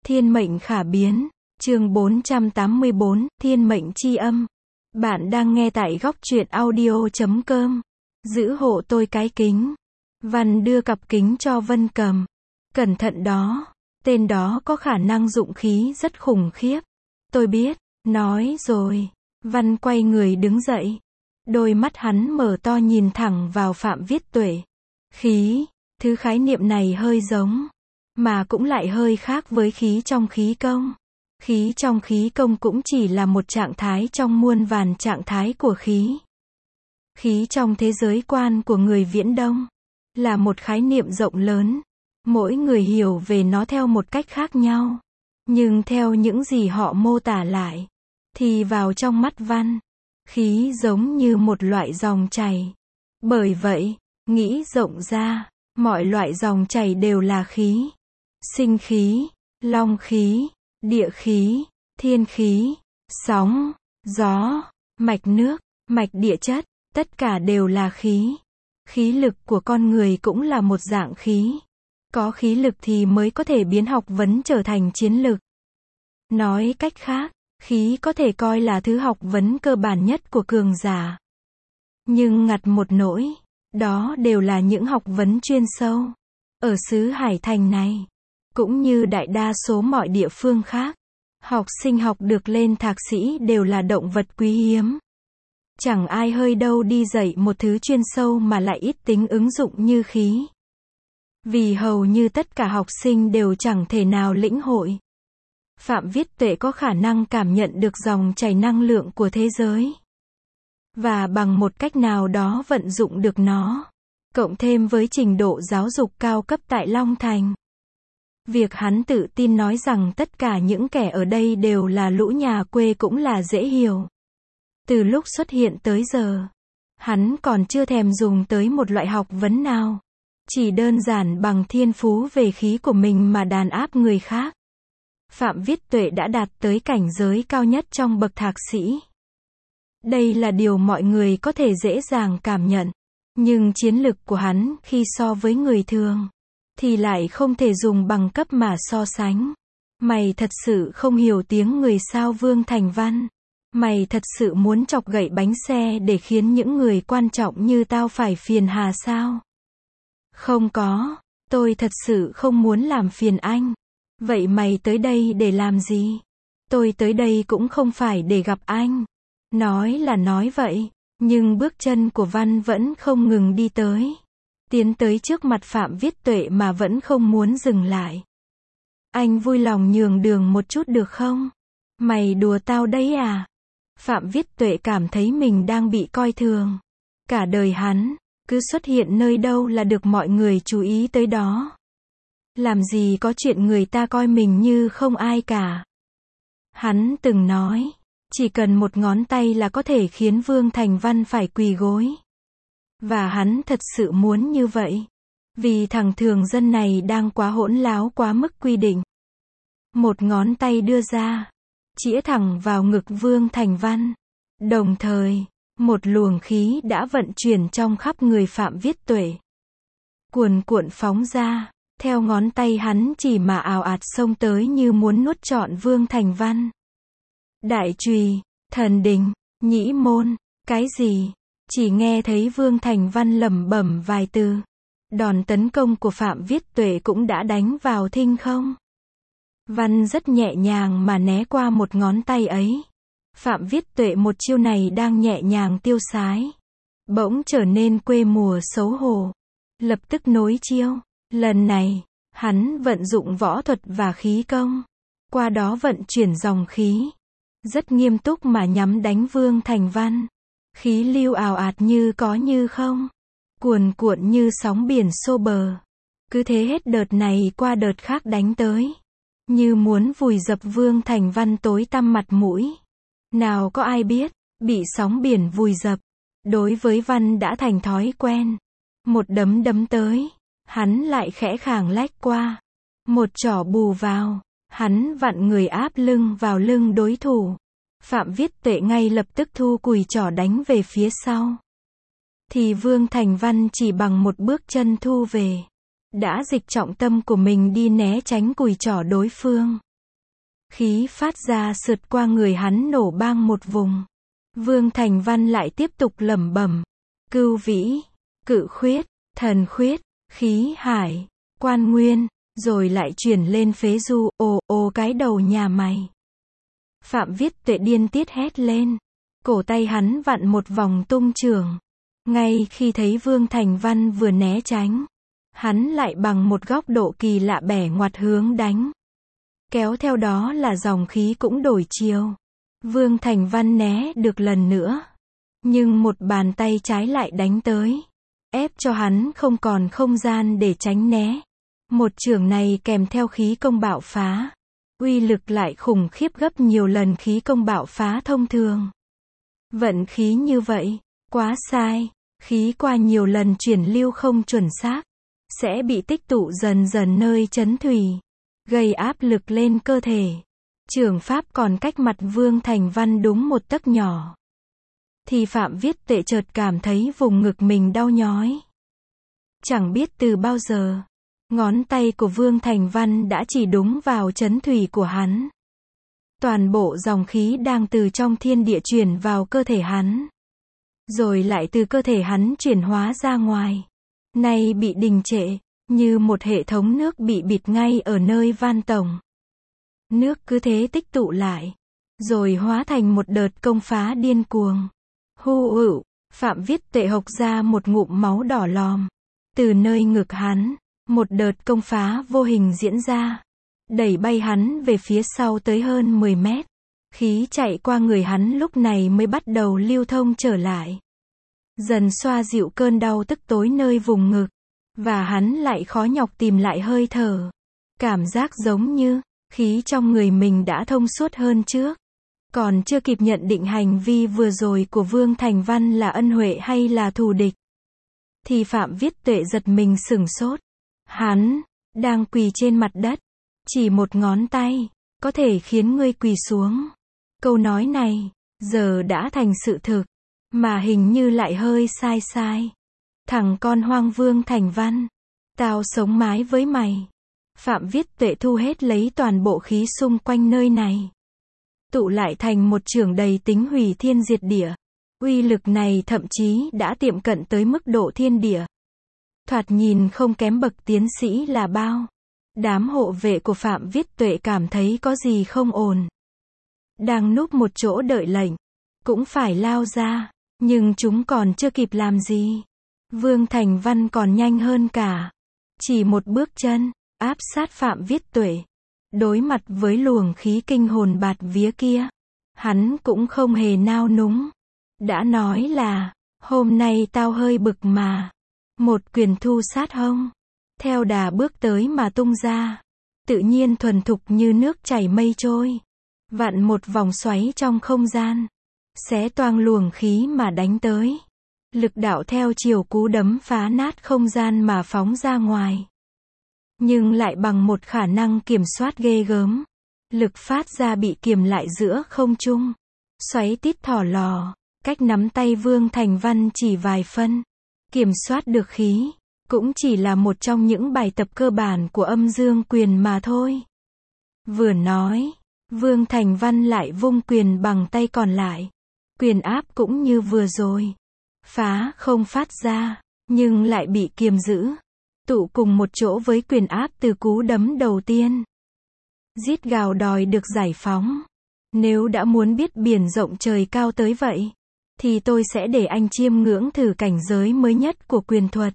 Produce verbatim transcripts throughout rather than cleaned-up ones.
Thiên mệnh khả biến. Chương bốn trăm tám mươi bốn, Thiên mệnh chi âm. Bạn đang nghe tại góc truyện audio chấm com. Giữ hộ tôi cái kính. Văn đưa cặp kính cho Vân cầm. Cẩn thận đó. Tên đó có khả năng dụng khí rất khủng khiếp. Tôi biết. Nói rồi. Văn quay người đứng dậy. Đôi mắt hắn mở to nhìn thẳng vào Phạm Viết Tuệ. Khí. Thứ khái niệm này hơi giống. Mà cũng lại hơi khác với khí trong khí công. Khí trong khí công cũng chỉ là một trạng thái trong muôn vàn trạng thái của khí. Khí trong thế giới quan của người Viễn Đông là một khái niệm rộng lớn. Mỗi người hiểu về nó theo một cách khác nhau. Nhưng theo những gì họ mô tả lại, thì vào trong mắt Văn, khí giống như một loại dòng chảy. Bởi vậy, nghĩ rộng ra, mọi loại dòng chảy đều là khí. Sinh khí, long khí, địa khí, thiên khí, sóng, gió, mạch nước, mạch địa chất, tất cả đều là khí. Khí lực của con người cũng là một dạng khí. Có khí lực thì mới có thể biến học vấn trở thành chiến lực. Nói cách khác, khí có thể coi là thứ học vấn cơ bản nhất của cường giả. Nhưng ngặt một nỗi, đó đều là những học vấn chuyên sâu. Ở xứ Hải Thành này, cũng như đại đa số mọi địa phương khác, học sinh học được lên thạc sĩ đều là động vật quý hiếm. Chẳng ai hơi đâu đi dạy một thứ chuyên sâu mà lại ít tính ứng dụng như khí. Vì hầu như tất cả học sinh đều chẳng thể nào lĩnh hội. Phạm Viết Tuệ có khả năng cảm nhận được dòng chảy năng lượng của thế giới. Và bằng một cách nào đó vận dụng được nó. Cộng thêm với trình độ giáo dục cao cấp tại Long Thành. Việc hắn tự tin nói rằng tất cả những kẻ ở đây đều là lũ nhà quê cũng là dễ hiểu. Từ lúc xuất hiện tới giờ, hắn còn chưa thèm dùng tới một loại học vấn nào. Chỉ đơn giản bằng thiên phú về khí của mình mà đàn áp người khác. Phạm Viết Tuệ đã đạt tới cảnh giới cao nhất trong bậc thạc sĩ. Đây là điều mọi người có thể dễ dàng cảm nhận. Nhưng chiến lực của hắn khi so với người thường, thì lại không thể dùng bằng cấp mà so sánh. Mày thật sự không hiểu tiếng người sao Vương Thành Văn? Mày thật sự muốn chọc gậy bánh xe để khiến những người quan trọng như tao phải phiền hà sao? Không có, tôi thật sự không muốn làm phiền anh. Vậy mày tới đây để làm gì? Tôi tới đây cũng không phải để gặp anh. Nói là nói vậy, nhưng bước chân của Văn vẫn không ngừng đi tới. Tiến tới trước mặt Phạm Viết Tuệ mà vẫn không muốn dừng lại. Anh vui lòng nhường đường một chút được không? Mày đùa tao đấy à? Phạm Viết Tuệ cảm thấy mình đang bị coi thường. Cả đời hắn, cứ xuất hiện nơi đâu là được mọi người chú ý tới đó. Làm gì có chuyện người ta coi mình như không ai cả. Hắn từng nói, chỉ cần một ngón tay là có thể khiến Vương Thành Văn phải quỳ gối. Và hắn thật sự muốn như vậy. Vì thằng thường dân này đang quá hỗn láo quá mức quy định. Một ngón tay đưa ra, chĩa thẳng vào ngực Vương Thành Văn. Đồng thời, một luồng khí đã vận chuyển trong khắp người Phạm Viết Tuệ. Cuồn cuộn phóng ra, theo ngón tay hắn chỉ mà ào ạt xông tới như muốn nuốt trọn Vương Thành Văn. Đại chùy, thần đình, nhĩ môn, cái gì? Chỉ nghe thấy Vương Thành Văn lẩm bẩm vài từ. Đòn tấn công của Phạm Viết Tuệ cũng đã đánh vào thinh không. Văn rất nhẹ nhàng mà né qua một ngón tay ấy. Phạm Viết Tuệ một chiêu này đang nhẹ nhàng tiêu sái. Bỗng trở nên quê mùa xấu hổ. Lập tức nối chiêu. Lần này, hắn vận dụng võ thuật và khí công. Qua đó vận chuyển dòng khí. Rất nghiêm túc mà nhắm đánh Vương Thành Văn. Khí lưu ào ạt như có như không. Cuồn cuộn như sóng biển xô bờ. Cứ thế hết đợt này qua đợt khác đánh tới. Như muốn vùi dập Vương Thành Văn tối tăm mặt mũi. Nào có ai biết, bị sóng biển vùi dập. Đối với Văn đã thành thói quen. Một đấm đấm tới, hắn lại khẽ khàng lách qua. Một chỏ bù vào, hắn vặn người áp lưng vào lưng đối thủ. Phạm Viết Tuệ ngay lập tức thu cùi chỏ đánh về phía sau. Thì Vương Thành Văn chỉ bằng một bước chân thu về. Đã dịch trọng tâm của mình đi né tránh cùi chỏ đối phương. Khí phát ra sượt qua người hắn nổ bang một vùng. Vương Thành Văn lại tiếp tục lẩm bẩm. Cưu vĩ, cự khuyết, thần khuyết, khí hải, quan nguyên, rồi lại chuyển lên phế du, ồ ồ cái đầu nhà mày. Phạm Viết Tuệ điên tiết hét lên. Cổ tay hắn vặn một vòng tung trường. Ngay khi thấy Vương Thành Văn vừa né tránh, hắn lại bằng một góc độ kỳ lạ bẻ ngoặt hướng đánh. Kéo theo đó là dòng khí cũng đổi chiều. Vương Thành Văn né được lần nữa. Nhưng một bàn tay trái lại đánh tới. Ép cho hắn không còn không gian để tránh né. Một chưởng này kèm theo khí công bạo phá. Uy lực lại khủng khiếp gấp nhiều lần khí công bạo phá thông thường. Vận khí như vậy, quá sai. Khí qua nhiều lần chuyển lưu không chuẩn xác, sẽ bị tích tụ dần dần nơi chấn thủy, gây áp lực lên cơ thể. Chưởng pháp còn cách mặt Vương Thành Văn đúng một tấc nhỏ. Thì Phạm Viết Tuệ chợt cảm thấy vùng ngực mình đau nhói. Chẳng biết từ bao giờ, ngón tay của Vương Thành Văn đã chỉ đúng vào chấn thủy của hắn. Toàn bộ dòng khí đang từ trong thiên địa chuyển vào cơ thể hắn. Rồi lại từ cơ thể hắn chuyển hóa ra ngoài. Nay bị đình trệ, như một hệ thống nước bị bịt ngay ở nơi van tổng. Nước cứ thế tích tụ lại, rồi hóa thành một đợt công phá điên cuồng. Hu ự, Phạm Viết Tuệ hộc ra một ngụm máu đỏ lòm. Từ nơi ngực hắn, một đợt công phá vô hình diễn ra, đẩy bay hắn về phía sau tới hơn mười mét. Khí chạy qua người hắn lúc này mới bắt đầu lưu thông trở lại. Dần xoa dịu cơn đau tức tối nơi vùng ngực. Và hắn lại khó nhọc tìm lại hơi thở. Cảm giác giống như, khí trong người mình đã thông suốt hơn trước. Còn chưa kịp nhận định hành vi vừa rồi của Vương Thành Văn là ân huệ hay là thù địch. Thì Phạm Viết Tuệ giật mình sửng sốt. Hắn, đang quỳ trên mặt đất. Chỉ một ngón tay, có thể khiến ngươi quỳ xuống. Câu nói này, giờ đã thành sự thực, mà hình như lại hơi sai sai. Thằng con hoang Vương Thành Văn, tao sống mái với mày. Phạm Viết Tuệ thu hết lấy toàn bộ khí xung quanh nơi này. Tụ lại thành một chưởng đầy tính hủy thiên diệt địa. Uy lực này thậm chí đã tiệm cận tới mức độ thiên địa. Thoạt nhìn không kém bậc tiến sĩ là bao. Đám hộ vệ của Phạm Viết Tuệ cảm thấy có gì không ổn. Đang núp một chỗ đợi lệnh, cũng phải lao ra, nhưng chúng còn chưa kịp làm gì. Vương Thành Văn còn nhanh hơn cả. Chỉ một bước chân, áp sát Phạm Viết Tuệ. Đối mặt với luồng khí kinh hồn bạt vía kia, hắn cũng không hề nao núng. Đã nói là, hôm nay tao hơi bực mà. Một quyền thu sát hông. Theo đà bước tới mà tung ra. Tự nhiên thuần thục như nước chảy mây trôi. Vặn một vòng xoáy trong không gian. Xé toang luồng khí mà đánh tới. Lực đạo theo chiều cú đấm phá nát không gian mà phóng ra ngoài. Nhưng lại bằng một khả năng kiểm soát ghê gớm. Lực phát ra bị kiềm lại giữa không trung. Xoáy tít thỏ lò, cách nắm tay Vương Thành Văn chỉ vài phân. Kiểm soát được khí, cũng chỉ là một trong những bài tập cơ bản của âm dương quyền mà thôi. Vừa nói, Vương Thành Văn lại vung quyền bằng tay còn lại. Quyền áp cũng như vừa rồi. Phá không phát ra, nhưng lại bị kiềm giữ. Tụ cùng một chỗ với quyền áp từ cú đấm đầu tiên. Rít gào đòi được giải phóng. Nếu đã muốn biết biển rộng trời cao tới vậy, thì tôi sẽ để anh chiêm ngưỡng thử cảnh giới mới nhất của quyền thuật.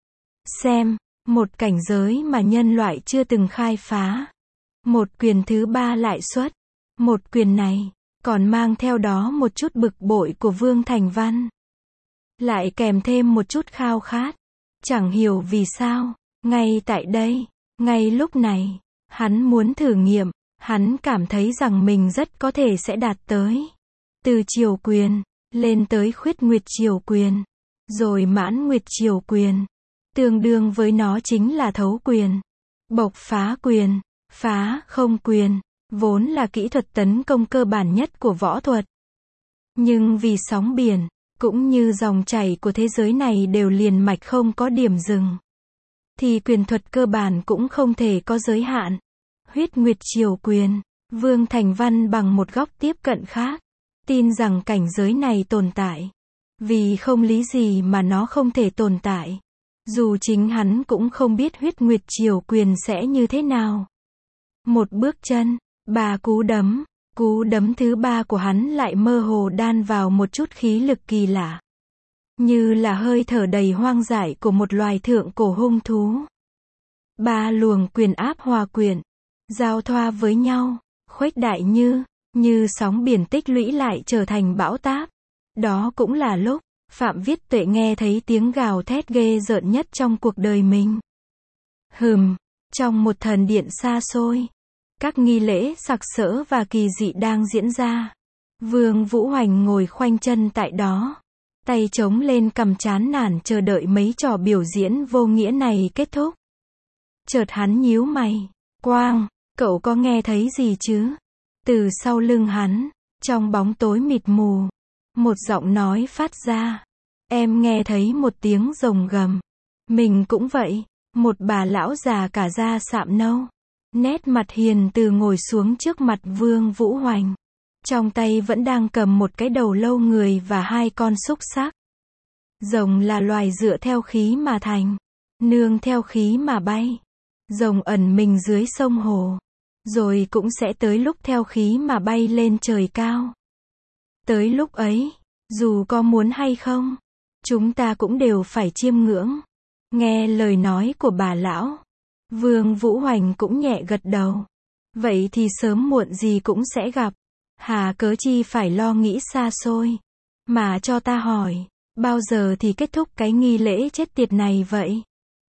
Xem, một cảnh giới mà nhân loại chưa từng khai phá. Một quyền thứ ba lại xuất. Một quyền này, còn mang theo đó một chút bực bội của Vương Thành Văn. Lại kèm thêm một chút khao khát. Chẳng hiểu vì sao, ngay tại đây, ngay lúc này, hắn muốn thử nghiệm, hắn cảm thấy rằng mình rất có thể sẽ đạt tới. Từ triều quyền, lên tới khuyết nguyệt triều quyền, rồi mãn nguyệt triều quyền. Tương đương với nó chính là thấu quyền, bộc phá quyền, phá không quyền, vốn là kỹ thuật tấn công cơ bản nhất của võ thuật. Nhưng vì sóng biển, cũng như dòng chảy của thế giới này đều liền mạch không có điểm dừng, thì quyền thuật cơ bản cũng không thể có giới hạn. Huyết nguyệt triều quyền, Vương Thành Văn bằng một góc tiếp cận khác, tin rằng cảnh giới này tồn tại. Vì không lý gì mà nó không thể tồn tại. Dù chính hắn cũng không biết huyết nguyệt triều quyền sẽ như thế nào. Một bước chân, ba cú đấm, cú đấm thứ ba của hắn lại mơ hồ đan vào một chút khí lực kỳ lạ. Như là hơi thở đầy hoang dại của một loài thượng cổ hung thú. Ba luồng quyền áp hòa quyện, giao thoa với nhau, khuếch đại như, như sóng biển tích lũy lại trở thành bão táp. Đó cũng là lúc, Phạm Viết Tuệ nghe thấy tiếng gào thét ghê rợn nhất trong cuộc đời mình. Hừm, trong một thần điện xa xôi, các nghi lễ sặc sỡ và kỳ dị đang diễn ra. Vương Vũ Hoành ngồi khoanh chân tại đó, tay chống lên cằm chán nản chờ đợi mấy trò biểu diễn vô nghĩa này kết thúc. Chợt hắn nhíu mày, Quang, cậu có nghe thấy gì chứ? Từ sau lưng hắn, trong bóng tối mịt mù, một giọng nói phát ra. Em nghe thấy một tiếng rồng gầm. Mình cũng vậy. Một bà lão già cả da sạm nâu, nét mặt hiền từ ngồi xuống trước mặt Vương Vũ Hoành. Trong tay vẫn đang cầm một cái đầu lâu người và hai con xúc xắc. Rồng là loài dựa theo khí mà thành, nương theo khí mà bay. Rồng ẩn mình dưới sông hồ, rồi cũng sẽ tới lúc theo khí mà bay lên trời cao. Tới lúc ấy, dù có muốn hay không, chúng ta cũng đều phải chiêm ngưỡng. Nghe lời nói của bà lão, Vương Vũ Hoành cũng nhẹ gật đầu. Vậy thì sớm muộn gì cũng sẽ gặp. Hà cớ chi phải lo nghĩ xa xôi. Mà cho ta hỏi, bao giờ thì kết thúc cái nghi lễ chết tiệt này vậy?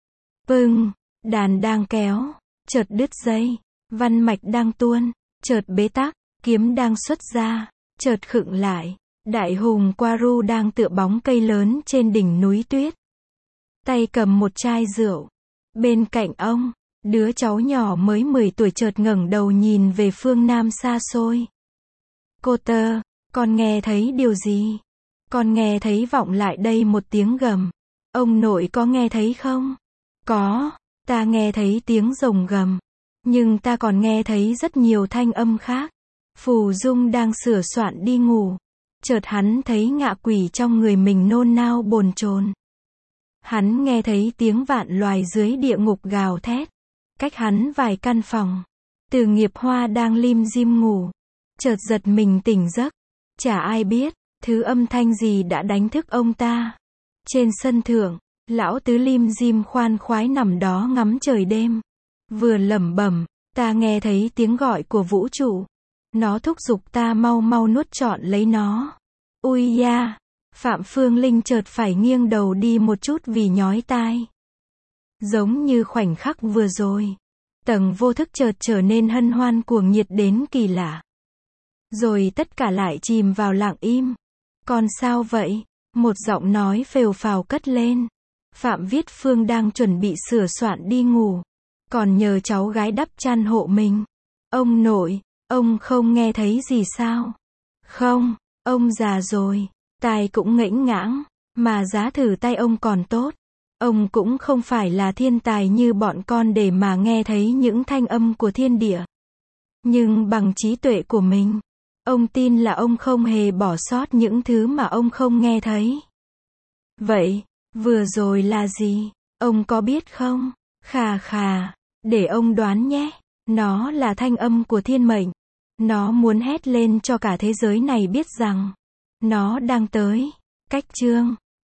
Pưng, đàn đang kéo, chợt đứt dây, văn mạch đang tuôn, chợt bế tắc, kiếm đang xuất ra, chợt khựng lại. Đại hùng Quaru đang tựa bóng cây lớn trên đỉnh núi tuyết. Tay cầm một chai rượu. Bên cạnh ông, đứa cháu nhỏ mới mười tuổi chợt ngẩng đầu nhìn về phương Nam xa xôi. Cô tơ, con nghe thấy điều gì? Con nghe thấy vọng lại đây một tiếng gầm. Ông nội có nghe thấy không? Có, ta nghe thấy tiếng rồng gầm. Nhưng ta còn nghe thấy rất nhiều thanh âm khác. Phù Dung đang sửa soạn đi ngủ. Chợt hắn thấy ngạ quỷ trong người mình nôn nao bồn chồn. Hắn nghe thấy tiếng vạn loài dưới địa ngục gào thét. Cách hắn vài căn phòng. Từ Nghiệp Hoa đang lim dim ngủ. Chợt giật mình tỉnh giấc. Chả ai biết, thứ âm thanh gì đã đánh thức ông ta. Trên sân thượng, lão tứ lim dim khoan khoái nằm đó ngắm trời đêm. Vừa lẩm bẩm, ta nghe thấy tiếng gọi của vũ trụ. Nó thúc giục ta mau mau nuốt trọn lấy nó. Ui da, Phạm Phương Linh chợt phải nghiêng đầu đi một chút vì nhói tai. Giống như khoảnh khắc vừa rồi, tầng vô thức chợt trở nên hân hoan cuồng nhiệt đến kỳ lạ. Rồi tất cả lại chìm vào lặng im. Còn sao vậy? Một giọng nói phều phào cất lên. Phạm Viết Phương đang chuẩn bị sửa soạn đi ngủ. Còn nhờ cháu gái đắp chăn hộ mình. Ông nội, ông không nghe thấy gì sao? Không, ông già rồi, tai cũng ngễnh ngãng, mà giá thử tay ông còn tốt. Ông cũng không phải là thiên tài như bọn con để mà nghe thấy những thanh âm của thiên địa. Nhưng bằng trí tuệ của mình, ông tin là ông không hề bỏ sót những thứ mà ông không nghe thấy. Vậy, vừa rồi là gì? Ông có biết không? Khà khà, để ông đoán nhé. Nó là thanh âm của thiên mệnh. Nó muốn hét lên cho cả thế giới này biết rằng nó đang tới. Cách chương